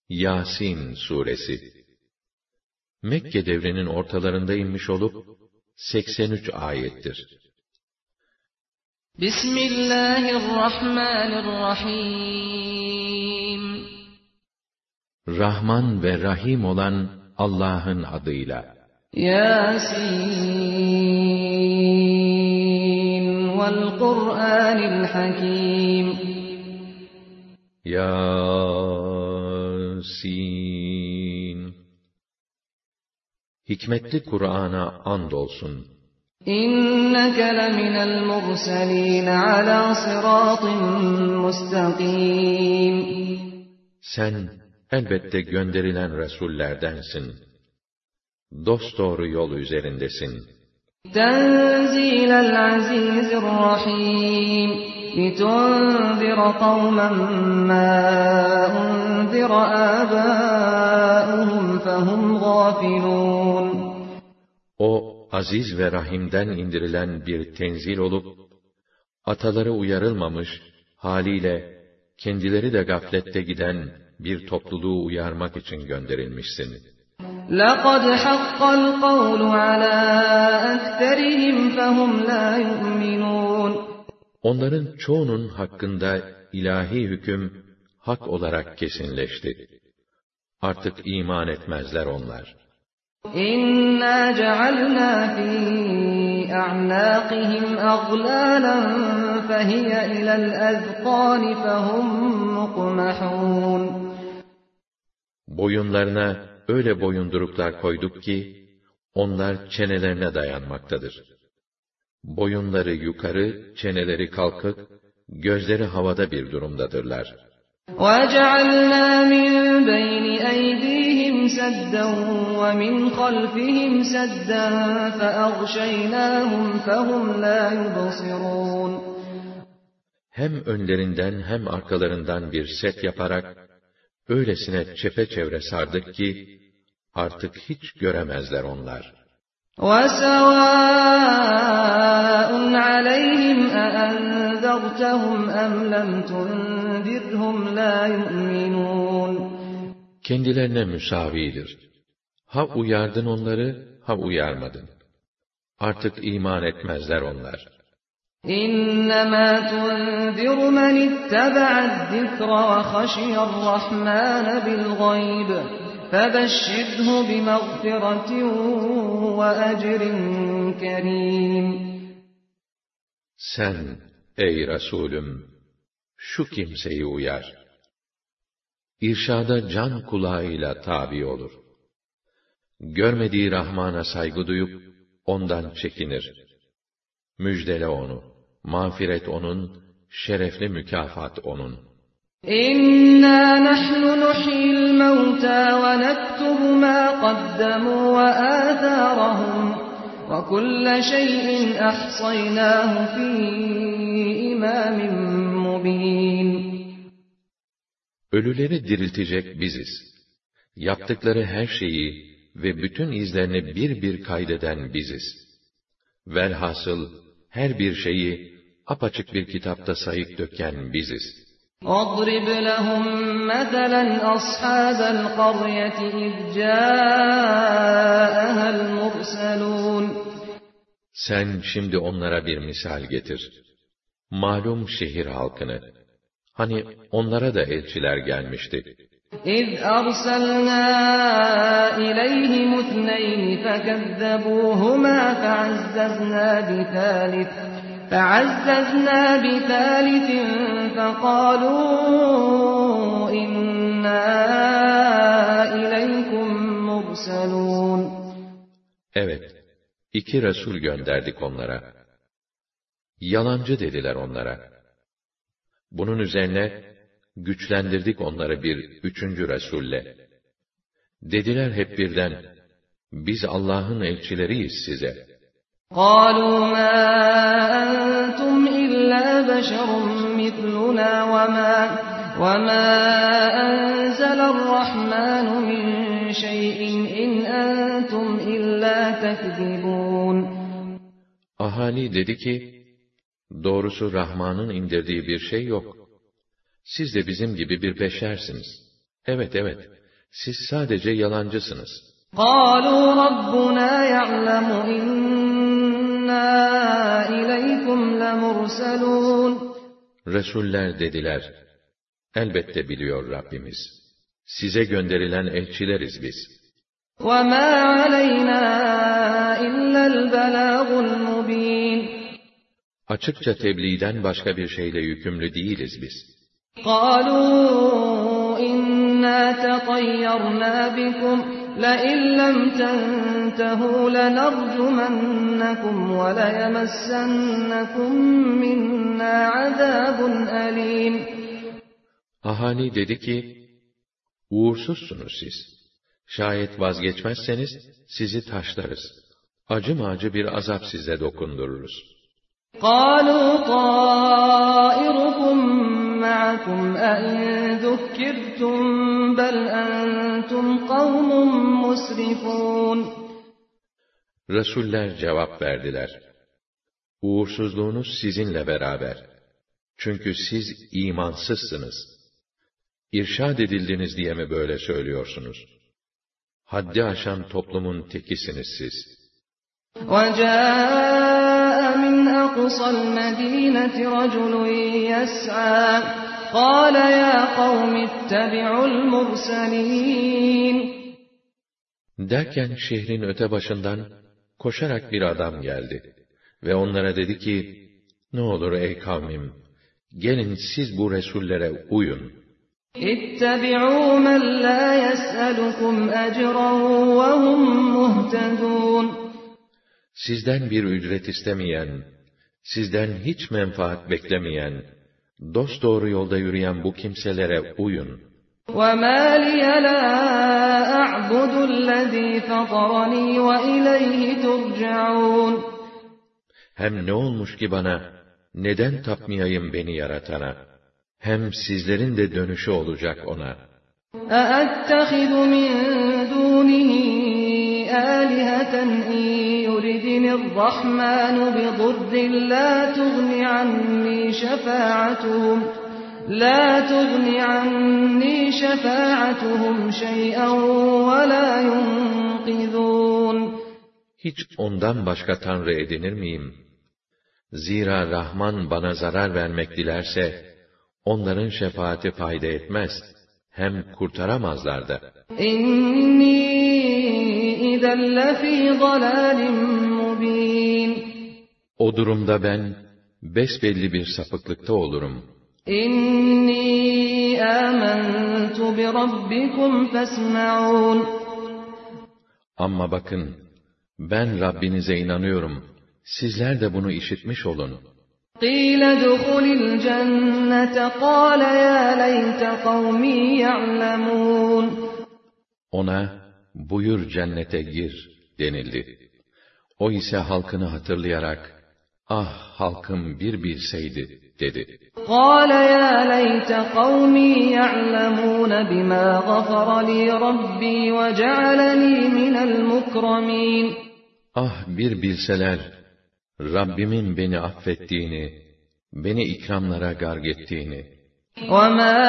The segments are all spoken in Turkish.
Yasin suresi Mekke devrinin ortalarında inmiş olup 83 ayettir. Bismillahirrahmanirrahim. Rahman ve Rahim olan Allah'ın adıyla. Yasin vel Kur'anil Hakim. Yasin. Hikmetli Kur'an'a andolsun. İnneke leminel murselin ala sıratin mustakim. Sen elbette gönderilen Resullerdensin. Dosdoğru yol üzerindesin. Tenzilel azizirrahim. Litunzira kavmen ma unzira âbâuhum fehum gâfilûn. O, aziz ve rahimden indirilen bir tenzil olup, ataları uyarılmamış, haliyle kendileri de gaflette giden bir topluluğu uyarmak için gönderilmişsin. لَقَدْ حَقَّ الْقَوْلُ عَلَى أَكْثَرِهِمْ فَهُمْ لَا يُؤْمِنُونَ. Onların çoğunun hakkında ilahi hüküm hak olarak kesinleşti. Artık iman etmezler onlar. İnna cealna fi a'naqihim aglalan fehiye ilal azqan fehum muqmahun. Boyunlarına öyle boyunduruklar koyduk ki onlar çenelerine dayanmaktadır. Boyunları yukarı, çeneleri kalkık, gözleri havada bir durumdadırlar. وَجَعَلْنَا مِنْ بَيْنِ أَيْدِيهِمْ سَدًّا وَمِنْ خَلْفِهِمْ سَدًّا فَأَغْشَيْنَاهُمْ فَهُمْ لَا يُبْصِرُونَ. Hem önlerinden hem arkalarından bir set yaparak, öylesine çepeçevre sardık ki, artık hiç göremezler onlar. وَسَوَاءٌ عَلَيْهِمْ أَأَنذَرْتَهُمْ أَمْ لَمْ تُنذِرْهُمْ لَا يُؤْمِنُونَ. Kendilerine müsavidir. Ha uyardın onları, ha uyarmadın. Artık iman etmezler onlar. إِنَّمَا تُنذِرُ مَنِ اتَّبَعَ الذِّكْرَ وَخَشِيَ الرَّحْمَنَ بِالْغَيْبِ فَبَشِّرْهُ بِمَغْفِرَةٍ وَأَجْرٍ كَرِيمٍ. Sen, ey Resulüm, şu kimseyi uyar. İrşada can kulağıyla tabi olur. Görmediği Rahman'a saygı duyup, ondan çekinir. Müjdele onu, mağfiret onun, şerefli mükafat onun. İnna nahnu nuhyil mevta ve nektubu ma qaddamu ve âthârahum ve kulle şeyin ahsaynâhu fî imâmin mubîn. Ölüleri diriltecek biziz. Yaptıkları her şeyi ve bütün izlerini bir bir kaydeden biziz. Velhasıl her bir şeyi apaçık bir kitapta sayıp döken biziz. اضرب لهم مثلا أصحاب القرية إذ جاءها المرسلون. Sen şimdi onlara bir misal getir. Malum şehir halkını. Hani onlara da elçiler gelmişti. إذ أرسلنا إليهم اثنين فكذبوهما فعززنا بثالث فقالوا إنا إليكم مرسلون. Evet, 2 Resul gönderdik onlara. Yalancı dediler onlara. Bunun üzerine güçlendirdik onları bir 3. Resulle. Dediler hep birden, biz Allah'ın elçileriyiz size. قالوا ما أنتم إلا بشر مثلنا وما أنزل الرحمن من شيء إن أنتم إلا تكذبون. Ahali dedi ki, doğrusu Rahman'ın indirdiği bir şey yok. Siz de bizim gibi bir beşersiniz. Evet, siz sadece yalancısınız. قَالُوا رَبُّنَا يَعْلَمُ إِنَّا إِلَيْكُمْ لَمُرْسَلُونَ Resuller dediler, elbette biliyor Rabbimiz. Size gönderilen elçileriz biz. وَمَا عَلَيْنَا إِلَّا الْبَلَاغُ الْمُبِينُ Açıkça tebliğden başka bir şeyle yükümlü değiliz biz. قَالُوا إِنَّا تَطَيَّرْنَا بِكُمْ لَئِن لَّمْ تَنْتَهُوا لَنَرْجُمَنَّكُمْ وَلَيَمَسَّنَّكُم مِّنَّا عَذَابٌ أَلِيمٌ Ahali dedi ki, uğursuzsunuz siz. Şayet vazgeçmezseniz sizi taşlarız. Acı bir azap size dokundururuz. قَالُوا طَائِرُكُمْ مَعَكُمْ أَئِن ذُكِّرْتُم بَلْ أَنتُمْ قَوْمٌ مُّسْرِفُونَ Resuller cevap verdiler. Uğursuzluğunuz sizinle beraber. Çünkü siz imansızsınız. İrşad edildiniz diye mi böyle söylüyorsunuz? Haddi aşan toplumun tekisiniz siz. وَجَاءَ مِنْ أَقْصَى الْمَدِينَةِ رَجُلٌ يَسْعَىٰ قَالَ يَا قَوْمِ اتَّبِعُوا الْمُرْسَلِينَ Derken şehrin öte başından koşarak bir adam geldi ve onlara dedi ki, ne olur ey kavmim, gelin siz bu resullere uyun. اتَّبِعُوا مَنْ لَا يَسْأَلُكُمْ أَجْرًا وَهُمْ مُهْتَدُونَ Sizden bir ücret istemeyen, sizden hiç menfaat beklemeyen, dosdoğru yolda yürüyen bu kimselere uyun. وَمَا لِيَ لَا أَعْبُدُ الَّذ۪ي فَطَرَنِي وَإِلَيْهِ تُرْجَعُونَ Hem ne olmuş ki bana, neden tapmayayım beni yaratana? Hem sizlerin de dönüşü olacak ona. أَأَتَّخِذُ مِنْ دُونِهِ آلِهَةً إِنْ يُرِدْنِ الرَّحْمَنُ بِضُرٍّ لَا تُغْنِ عَنِّي شَفَاعَتُهُمْ شَيْئًا وَلَا يُنْقِذُونَ Hiç ondan başka tanrı edinir miyim? Zira Rahman bana zarar vermek dilerse, onların şefaati fayda etmez, hem kurtaramazlar da. İnni izen lefî dalâlin mubîn. O durumda ben, besbelli bir sapıklıkta olurum. İnni âmentu bi rabbikum fesma'ûn. Ama bakın, ben Rabbinize inanıyorum, sizler de bunu işitmiş olun. قِيلَ ادْخُلِ الْجَنَّةَ قَالَ يَا لَيْتَ قَوْمِي يَعْلَمُونَ Ona, buyur cennete gir denildi. O ise halkını hatırlayarak, ah halkım bir bilseydi dedi. قَالَ يَا لَيْتَ قَوْمِي يَعْلَمُونَ بِمَا غَفَرَ لِي رَبِّي وَجَعَلَنِي مِنَ الْمُكْرَمِينَ Ah bir bilseler, Rabbimin beni affettiğini, beni ikramlara garg ettiğini. وَمَا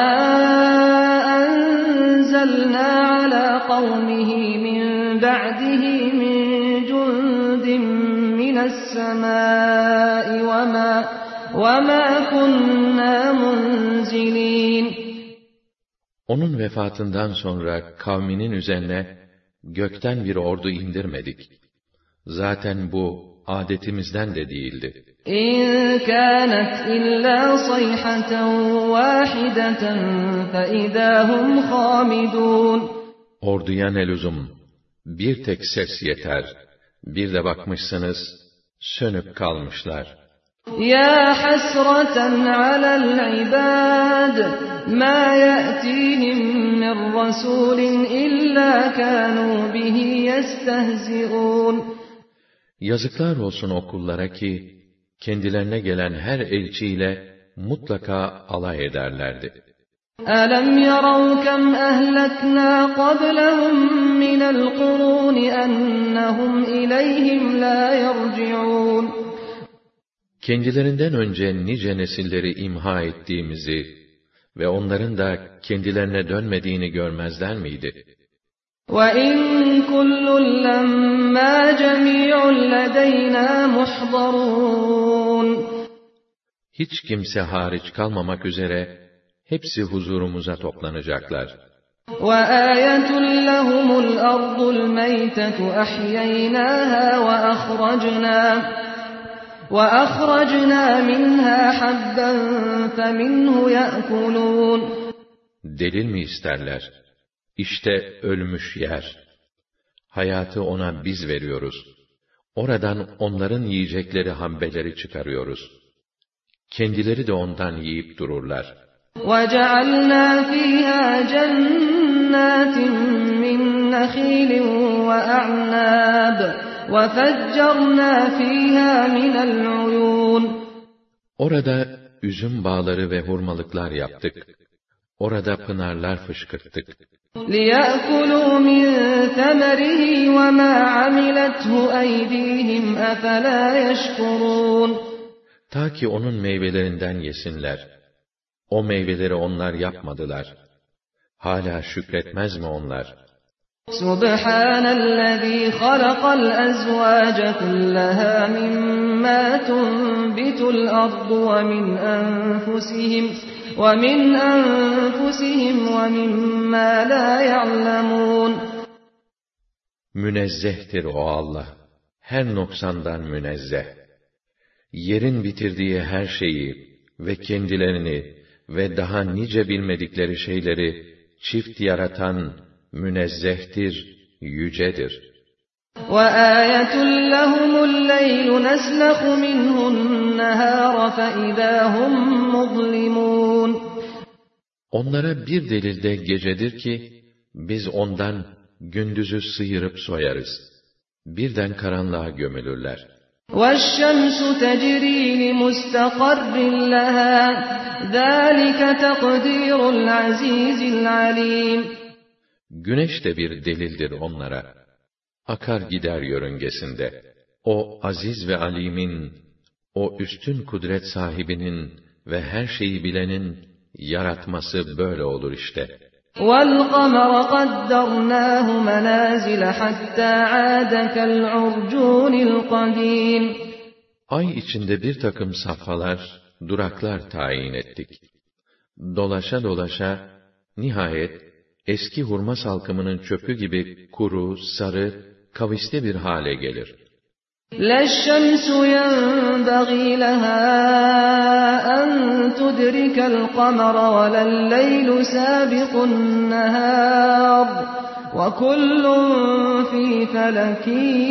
أَنزَلْنَا عَلَى قَوْمِهِ مِنْ بَعْدِهِ مِنْ جُنْدٍ مِنَ السَّمَاءِ وَمَا كُنَّا مُنْزِلِينَ Onun vefatından sonra kavminin üzerine gökten bir ordu indirmedik. Zaten bu adetimizden de değildi. İn kânet illâ sayhaten vâhideten feidâhum hâmidûn. Orduya ne lüzum? Bir tek ses yeter. Bir de bakmışsınız, sönüp kalmışlar. Ya hasreten alel ibâd, mâ ye'tîhim min rasûlin illâ kânû bihi yestehzi'ûn. Yazıklar olsun o kullara ki, kendilerine gelen her elçiyle mutlaka alay ederlerdi. أَلَمْ يَرَوْا كَمْ أَهْلَكْنَا قَبْلَهُمْ مِنَ الْقُرُونِ أَنَّهُمْ إِلَيْهِمْ لَا يَرْجِعُونَ Kendilerinden önce nice nesilleri imha ettiğimizi ve onların da kendilerine dönmediğini görmezler miydi? وَإِنْ كُلٌّ لَمَّا جَمِيعٌ لَدَيْنَا مُحْضَرُونَ Hiç kimse hariç kalmamak üzere hepsi huzurumuza toplanacaklar. وَآيَةٌ لَهُمُ الْأَرْضُ الْمَيْتَةُ أَحْيَيْنَاهَا وَأَخْرَجْنَا مِنْهَا حَبًّا فَمِنْهُ يَأْكُلُونَ Delil mi isterler? İşte ölmüş yer. Hayatı ona biz veriyoruz. Oradan onların yiyecekleri habbeleri çıkarıyoruz. Kendileri de ondan yiyip dururlar. وَجَعَلْنَا فِيهَا جَنَّاتٍ مِّن نَّخِيلٍ وَأَعْنَابٍ وَفَجَّرْنَا فِيهَا مِنَ الْعُيُونِ Orada üzüm bağları ve hurmalıklar yaptık. Orada pınarlar fışkırttık. لِيَأْكُلُوا مِنْ ثَمَرِهِ وَمَا عَمِلَتْهُ أَيْدِيهِمْ أَفَلَا يَشْكُرُونَ Ta ki onun meyvelerinden yesinler. O meyveleri onlar yapmadılar. Hala şükretmez mi onlar? Subhanellezî halakal ezvâce kullahâ mimmâ tunbitul ardu ve min enfusihim ve mimmâ lâ ya'lemûn. Münezzehtir o Allah. Her noksandan münezzeh. Yerin bitirdiği her şeyi ve kendilerini ve daha nice bilmedikleri şeyleri çift yaratan münezzehtir, yücedir. وَآيَةٌ لَهُمُ اللَّيْلُ نَسْلَخُ مِنْهُ النَّهَارَ فَإِذَا هُمْ مُظْلِمُونَ Onlara bir delil de gecedir ki, biz ondan gündüzü sıyırıp soyarız. Birden karanlığa gömülürler. وَالشَّمْسُ تَجْرِي لِمُسْتَقَرٍّ لَهَا ذَٰلِكَ تَقْدِيرُ الْعَزِيزِ الْعَلِيمِ Güneş de bir delildir onlara. Akar gider yörüngesinde. O aziz ve alimin, o üstün kudret sahibinin ve her şeyi bilenin yaratması böyle olur işte. وَالْقَمَرَ قَدَّرْنَاهُ مَنَازِلَ حَتَّى عَادَ كَالْعُرْجُونِ الْقَدِيمِ Ay içinde bir takım safhalar, duraklar tayin ettik. Dolaşa dolaşa, nihayet, eski hurma salkımının çöpü gibi kuru, sarı, kavisli bir hale gelir. لَا الشَّمْسُ يَنبَغِي لَهَا أَن تُدْرِكَ الْقَمَرَ وَلَا اللَّيْلُ سَابِقُ النَّهَارِ وَكُلٌّ فِي فَلَكٍ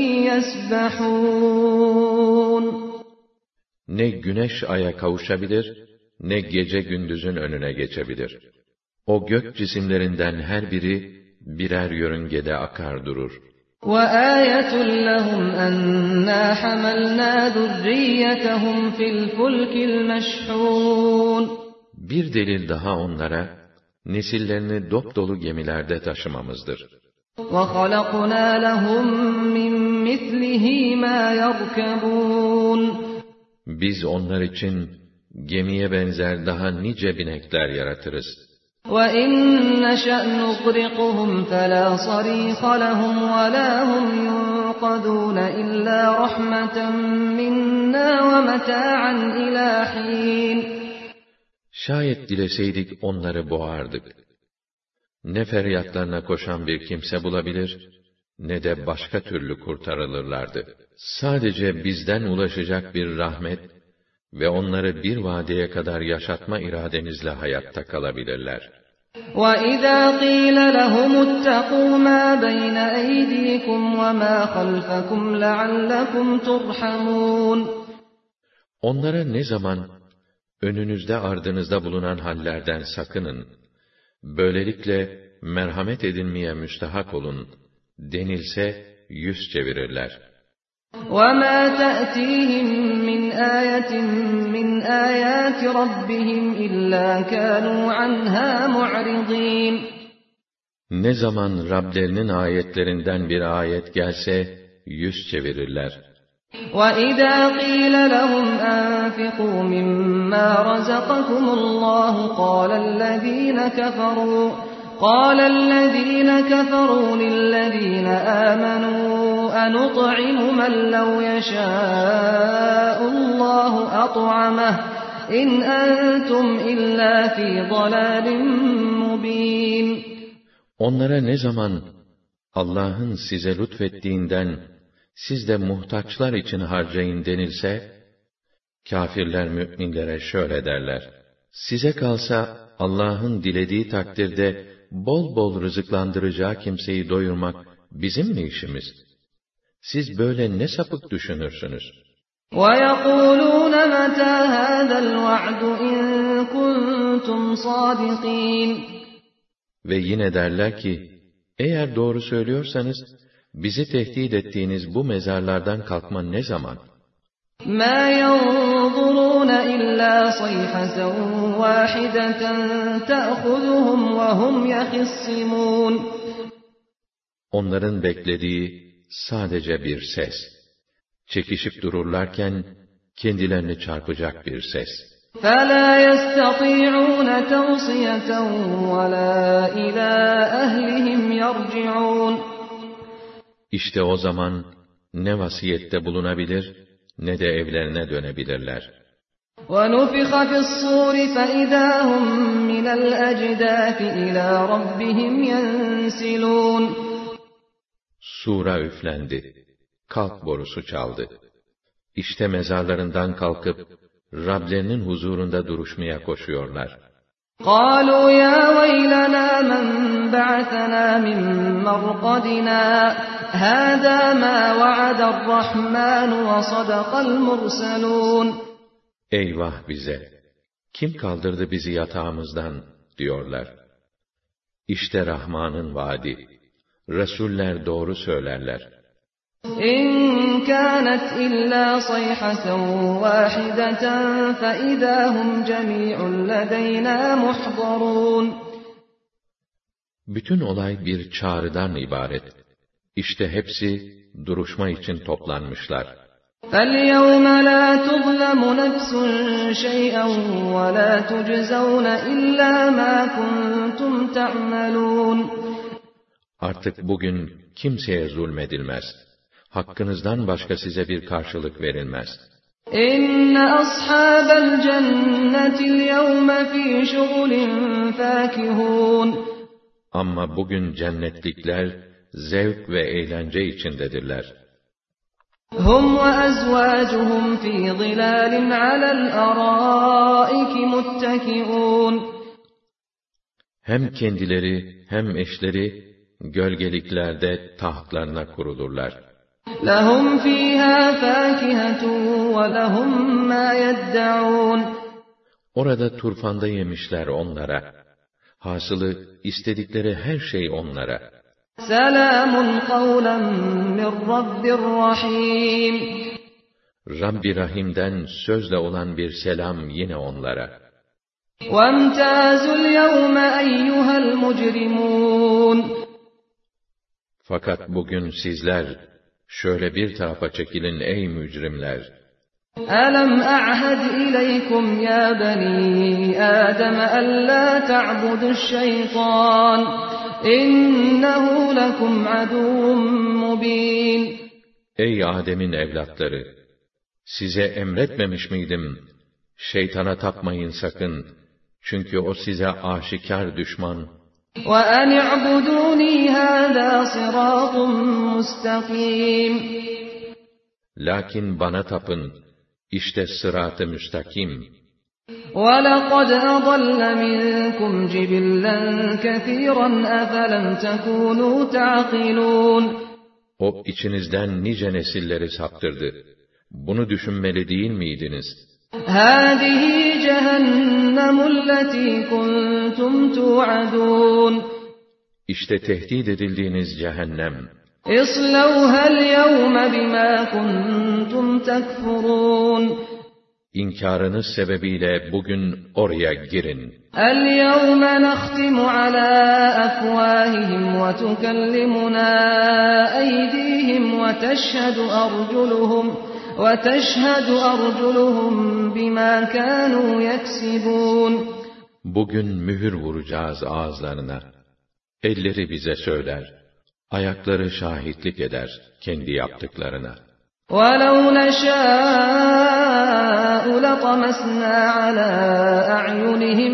يَسْبَحُونَ Ne güneş aya kavuşabilir, ne gece gündüzün önüne geçebilir. O gök cisimlerinden her biri birer yörüngede akar durur. وَآيَةٌ لَهُمْ أَنَّا حَمَلْنَا ذُرِّيَّتَهُمْ فِي الْفُلْكِ الْمَشْحُونِ Bir delil daha onlara, nesillerini dopdolu gemilerde taşımamızdır. وَخَلَقْنَا لَهُم مِّن مِّثْلِهِ مَا يَرْكَبُونَ Biz onlar için gemiye benzer daha nice binekler yaratırız. وَإِنْ نَشَأْ نُغْرِقْهُمْ فَلَا صَرِيخَ لَهُمْ وَلَا هُمْ يُنقَذُونَ إِلَّا رَحْمَةً مِنَّا وَمَتَاعًا إِلَى حِينٍ Şayet dileseydik onları boğardık. Ne feryatlarına koşan bir kimse bulabilir, ne de başka türlü kurtarılırlardı. Sadece bizden ulaşacak bir rahmet ve onları bir vadeye kadar yaşatma irademizle hayatta kalabilirler. وَإِذَا قِيلَ لَهُمُ اتَّقُوا مَا بَيْنَ أَيْدِيكُمْ وَمَا خَلْفَكُمْ لَعَلَّكُمْ تُرْحَمُونَ Onlara ne zaman önünüzde ardınızda bulunan hallerden sakının, böylelikle merhamet edilmeye müstahak olun denilse yüz çevirirler. وَمَا تَأْتِيهِمْ مِنْ آيَةٍ مِّنْ آيَاتِ رَبِّهِمْ إِلَّا كَانُوا عَنْهَا مُعْرِضِينَ Ne zaman Rablerinin ayetlerinden bir ayet gelse yüz çevirirler. وَإِذَا قِيلَ لَهُمْ أَنفِقُوا مِمَّا رَزَقَكُمُ اللَّهُ قَالَ الَّذِينَ كَفَرُوا لِلَّذِينَ آمَنُوا أَنُطْعِمُ مَن لَّوْ يَشَاءُ اللَّهُ أَطْعَمَهُ إِنْ أَنتُمْ إِلَّا فِي ضَلَالٍ مُّبِينٍ. Onlara ne zaman Allah'ın size lütfettiğinden siz de muhtaçlar için harcayın denilse, kâfirler müminlere şöyle derler: size kalsa Allah'ın dilediği takdirde bol bol rızıklandıracağı kimseyi doyurmak bizim mi işimiz? Siz böyle ne sapık düşünürsünüz? وَيَقُولُونَ مَتَى هَذَا الْوَعْدُ إِن كُنتُمْ صَادِقِينَ. Ve yine derler ki, eğer doğru söylüyorsanız, bizi tehdit ettiğiniz bu mezarlardan kalkma ne zaman? مَا يَنظُرُونَ إِلَّا صَيْحَةً وَاحِدَةً تَأْخُذُهُمْ وَهُمْ يَخِصِّمُونَ. Onların beklediği sadece bir ses. Çekişip dururlarken kendilerini çarpacak bir ses. فَلَا يَسْتَطِيعُونَ تَوْصِيَةً وَلَا إِلَى أَهْلِهِمْ يَرْجِعُونَ. İşte o zaman ne vasiyette bulunabilir, ne de evlerine dönebilirler. وَنُفِخَ فِي الصُّورِ فَإِذَا هُمْ مِنَ الْأَجْدَاثِ إِلَى رَبِّهِمْ يَنْسِلُونَ. Sura üflendi. Kalk borusu çaldı. İşte mezarlarından kalkıp Rablerinin huzurunda duruşmaya koşuyorlar. قَالُوا يَا وَيْلَنَا مَنْ بَعَثَنَا مِنْ مَرْقَدِنَا هَذَا مَا وَعَدَ الرَّحْمَنُ وَصَدَقَ الْمُرْسَلُونَ. Eyvah bize! Kim kaldırdı bizi yatağımızdan, diyorlar. İşte Rahman'ın vaadi. Resuller doğru söylerler. إِنْ كَانَتْ إِلَّا صَيْحَةً وَاحِدَةً فَإِذَا هُمْ جَمِيعٌ لَدَيْنَا مُحْضَرُونَ. Bütün olay bir çağrıdan ibaret. İşte hepsi duruşma için toplanmışlar. فَالْيَوْمَ لَا تُظْلَمُ نَفْسٌ شَيْئًا وَلَا تُجْزَوْنَ إِلَّا مَا كُنْتُمْ تَعْمَلُونَ. Artık bugün kimseye zulmedilmez. Hakkınızdan başka size bir karşılık verilmez. İnne ashabel cennetil yevme fî şugulin fâkihûn. Ama bugün cennetlikler zevk ve eğlence içindedirler. Hum ve ezvâcuhum fî zilâlin alel arâiki muttekiûn. Hem kendileri hem eşleri gölgeliklerde tahtlarına kurulurlar. لَهُمْ فِيهَا فَاكِهَةٌ وَلَهُمْ مَا يَدَّعُونَ. Orada turfanda yemişler onlara. Hasılı istedikleri her şey onlara. سَلَامٌ قَوْلًا مِّن رَّبٍّ رَّحِيمٍ. Rabbi Rahim'den sözle olan bir selam yine onlara. وَامْتَازُوا الْيَوْمَ أَيُّهَا الْمُجْرِمُونَ. Fakat bugün sizler şöyle bir tarafa çekilin ey mücrimler. أَلَمْ أَعْهَدْ إِلَيْكُمْ يَا بَنِي آدَمَ أَلَّا تَعْبُدُوا الشَّيْطَانَ إِنَّهُ لَكُمْ عَدُوٌّ مُّبِينٌ. Ey Adem'in evlatları! Size emretmemiş miydim? Şeytana tapmayın sakın. Çünkü o size aşikar düşman. وَأَنِ اعْبُدُونِي هَذَا صِرَاطٌ مُسْتَقِيمٌ. Lakin bana tapın. İşte sırat-ı müstakim. وَلَقَدْ أَضَلَّ مِنكُمْ جِبِلًّا كَثِيرًا أَفَلَمْ تَكُونُوا تَعْقِلُونَ. O içinizden nice nesilleri saptırdı. Bunu düşünmeli değil miydiniz? هَذِهِ جَهَنَّمُ الَّتِي كُنْتُمْ تُوعَدُونَ. İşte tehdit edildiğiniz cehennem. اصْلَوْهَا الْيَوْمَ بِمَا كُنْتُمْ تَكْفُرُونَ. İnkarınız sebebiyle bugün oraya girin. الْيَوْمَ نَخْتِمُ عَلَى أَفْوَاهِهِمْ وَتُكَلِّمُنَا أَيْدِيهِمْ وَتَشْهَدُ أَرْجُلُهُمْ بِمَا كَانُوا يَكْسِبُونَ Bugün mühür vuracağız ağızlarına. Elleri bize söyler, ayakları şahitlik eder kendi yaptıklarına. وَلَوْ نَشَاءُ لَطَمَسْنَا عَلَى أَعْيُنِهِمْ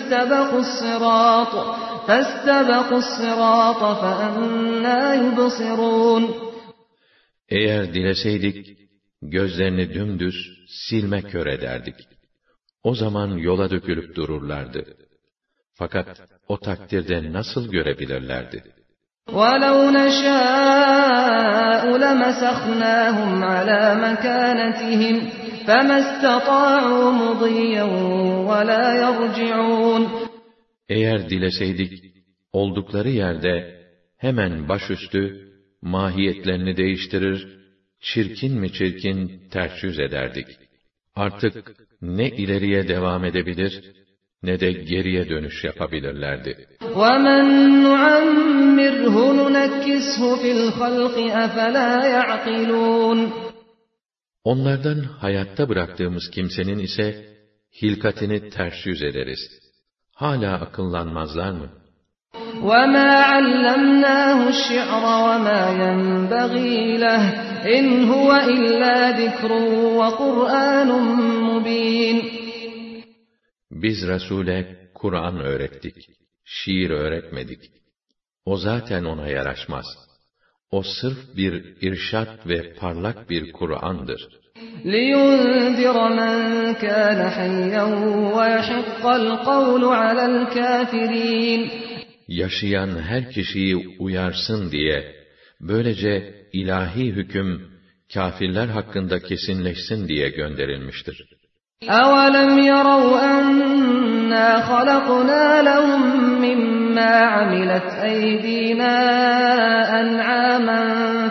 فَاسْتَبَقُوا الصِّرَاطَ فَأَنَّى يُبْصِرُونَ Eğer dileseydik, gözlerini dümdüz silme kör ederdik. O zaman yola dökülüp dururlardı. Fakat o takdirde nasıl görebilirlerdi? وَلَوْ نَشَاءُ لَمَسَخْنَاهُمْ عَلَى مَكَانَتِهِمْ فَمَا اسْتَطَاعُوا مُضِيًّا وَلَا يَرْجِعُونَ Eğer dileseydik, oldukları yerde hemen başüstü mahiyetlerini değiştirir, çirkin mi çirkin ters yüz ederdik. Artık ne ileriye devam edebilir, ne de geriye dönüş yapabilirlerdi. وَمَنْ نُعَمِّرْهُ نُنَكِّسْهُ فِي الْخَلْقِ أَفَلَا يَعْقِلُونَ Onlardan hayatta bıraktığımız kimsenin ise hilkatini ters yüz ederiz. Hala akıllanmazlar mı? وَمَا عَلَّمْنَاهُ الشِّعْرَ وَمَا يَنبَغِي لَهُ إِنْ هُوَ إِلَّا ذِكْرٌ وَقُرْآنٌ مُبِينٌ Biz Resul'e Kur'an öğrettik, şiir öğretmedik. O zaten ona yaraşmaz. O sırf bir irşat ve parlak bir Kur'an'dır. لِيُنْذِرَ مَنْ كَانَ حَيًّا وَيَحِقَّ الْقَوْلُ عَلَى الْكَافِرِينَ Yaşayan her kişiyi uyarsın diye, böylece ilahi hüküm, kâfirler hakkında kesinleşsin diye gönderilmiştir. أَوَلَمْ يَرَوْا أَنَّا خَلَقْنَا لَهُم مِّمَّا عَمِلَتْ أَيْدِينَا أَنْعَامًا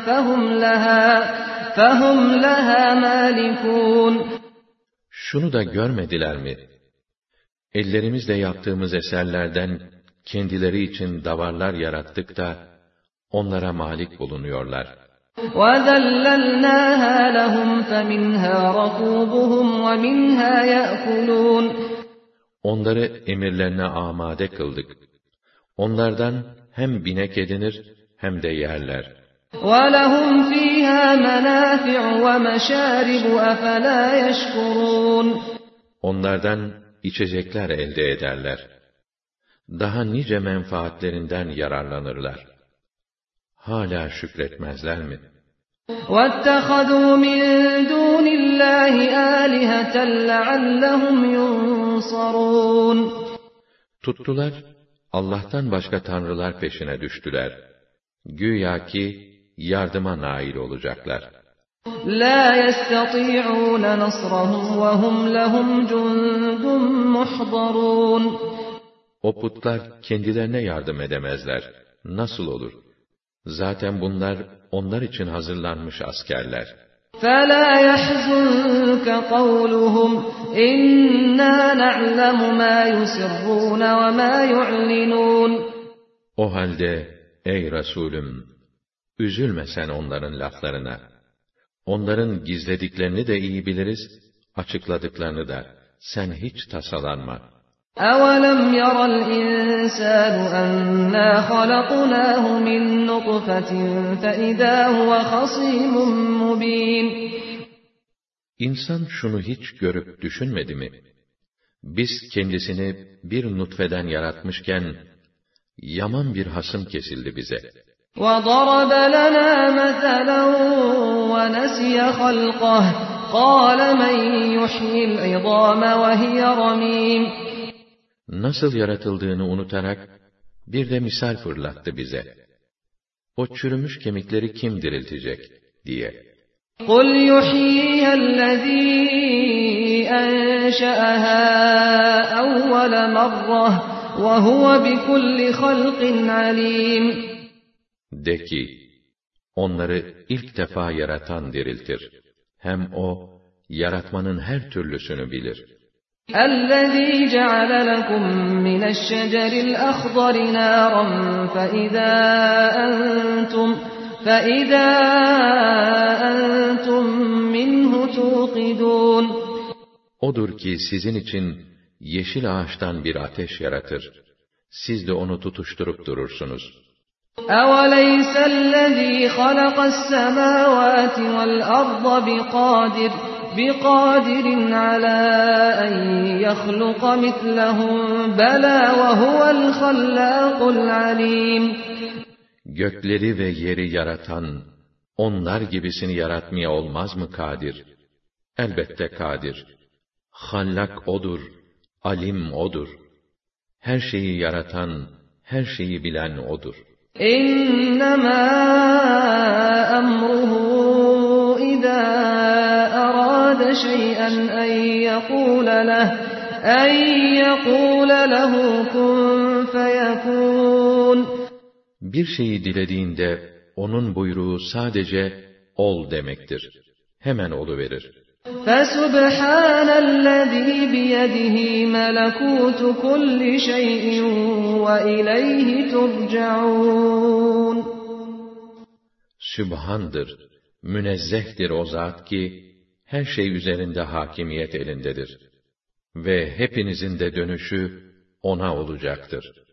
فَهُمْ لَهَا مَالِكُونَ Şunu da görmediler mi? Ellerimizle yaptığımız eserlerden kendileri için davarlar yarattık da onlara malik bulunuyorlar. وَذَلَّلْنَاهَا لَهُمْ فَمِنْهَا رَكُوبُهُمْ وَمِنْهَا يَأْكُلُونَ Onları emirlerine amade kıldık. Onlardan hem binek edinir hem de yerler. وَلَهُمْ فِيهَا مَنَافِعُ وَمَشَارِبُ أَفَلَا يَشْكُرُونَ Onlardan içecekler elde ederler. Daha nice menfaatlerinden yararlanırlar. Hala şükretmezler mi? وَاتَّخَذُوا مِن دُونِ اللّٰهِ آلِهَةً لَعَلَّهُمْ يُنصَرُونَ Tuttular, Allah'tan başka tanrılar peşine düştüler. Güya ki yardıma nail olacaklar. لَا يَسْتَطِيعُونَ نَصْرَهُمْ وَهُمْ لَهُمْ جُندٌ مُحْضَرُونَ O putlar kendilerine yardım edemezler. Nasıl olur? Zaten bunlar onlar için hazırlanmış askerler. فَلَا يَحْزُنكَ قَوْلُهُمْ إِنَّا نَعْلَمُ مَا يُسِرُّونَ وَمَا يُعْلِنُونَ O halde ey Resulüm, üzülme sen onların laflarına. Onların gizlediklerini de iyi biliriz, açıkladıklarını da. Sen hiç tasalanma. أَوَلَمْ يَرَ الْإِنسَانُ أَنَّا خَلَقْنَاهُ مِنْ نُطْفَةٍ فَإِذَا هُوَ خَصِيمٌ مُّبِينٌ İnsan şunu hiç görüp düşünmedi mi? Biz kendisini bir nutfeden yaratmışken, yaman bir hasım kesildi bize. وَضَرَبَ لَنَا مَثَلًا وَنَسِيَ خَلْقَهُ قَالَ مَنْ يُحْيِي الْعِظَامَ وَهِيَ رَمِيمٌ Nasıl yaratıldığını unutarak, bir de misal fırlattı bize. O çürümüş kemikleri kim diriltecek diye. قُلْ يُحْيِيهَا الَّذ۪ي أَنْشَأَهَا أَوَّلَ مَرَّةٍ وَهُوَ بِكُلِّ خَلْقٍ عَلِيمٌ De ki, onları ilk defa yaratan diriltir. Hem o, yaratmanın her türlüsünü bilir. الَّذ۪ي جَعَلَ لَكُم مِّنَ الشَّجَرِ الْأَخْضَرِ نَارًا فَإِذَا أَنْتُمْ مِنْهُ تُوقِدُونَ Odur ki sizin için yeşil ağaçtan bir ateş yaratır. Siz de onu tutuşturup durursunuz. أَوَلَيْسَ الَّذ۪ي خَلَقَ السَّمَاوَاتِ وَالْأَرْضَ بِقَادِرٍ عَلَى أَنْ يَخْلُقَ مِثْلَهُمْ بَلَى وَهُوَ الْخَلَّاقُ الْعَلِيمُ Gökleri ve yeri yaratan, onlar gibisini yaratmaya olmaz mı kadir? Elbette kadir. Hallak odur, alim odur. Her şeyi yaratan, her şeyi bilen odur. İnnemâ emruhu izâ arâde şey'en en yekûle lehu kun feyekûn. Bir şeyi dilediğinde, onun buyruğu sadece ol demektir. Hemen oluverir. فَسُبْحَانَ الَّذ۪ي بِيَدِهِ مَلَكُوتُ كُلِّ شَيْءٍ وَإِلَيْهِ تُرْجَعُونَ Sübhandır, münezzehtir o zat ki, her şey üzerinde hakimiyet elindedir. Ve hepinizin de dönüşü ona olacaktır.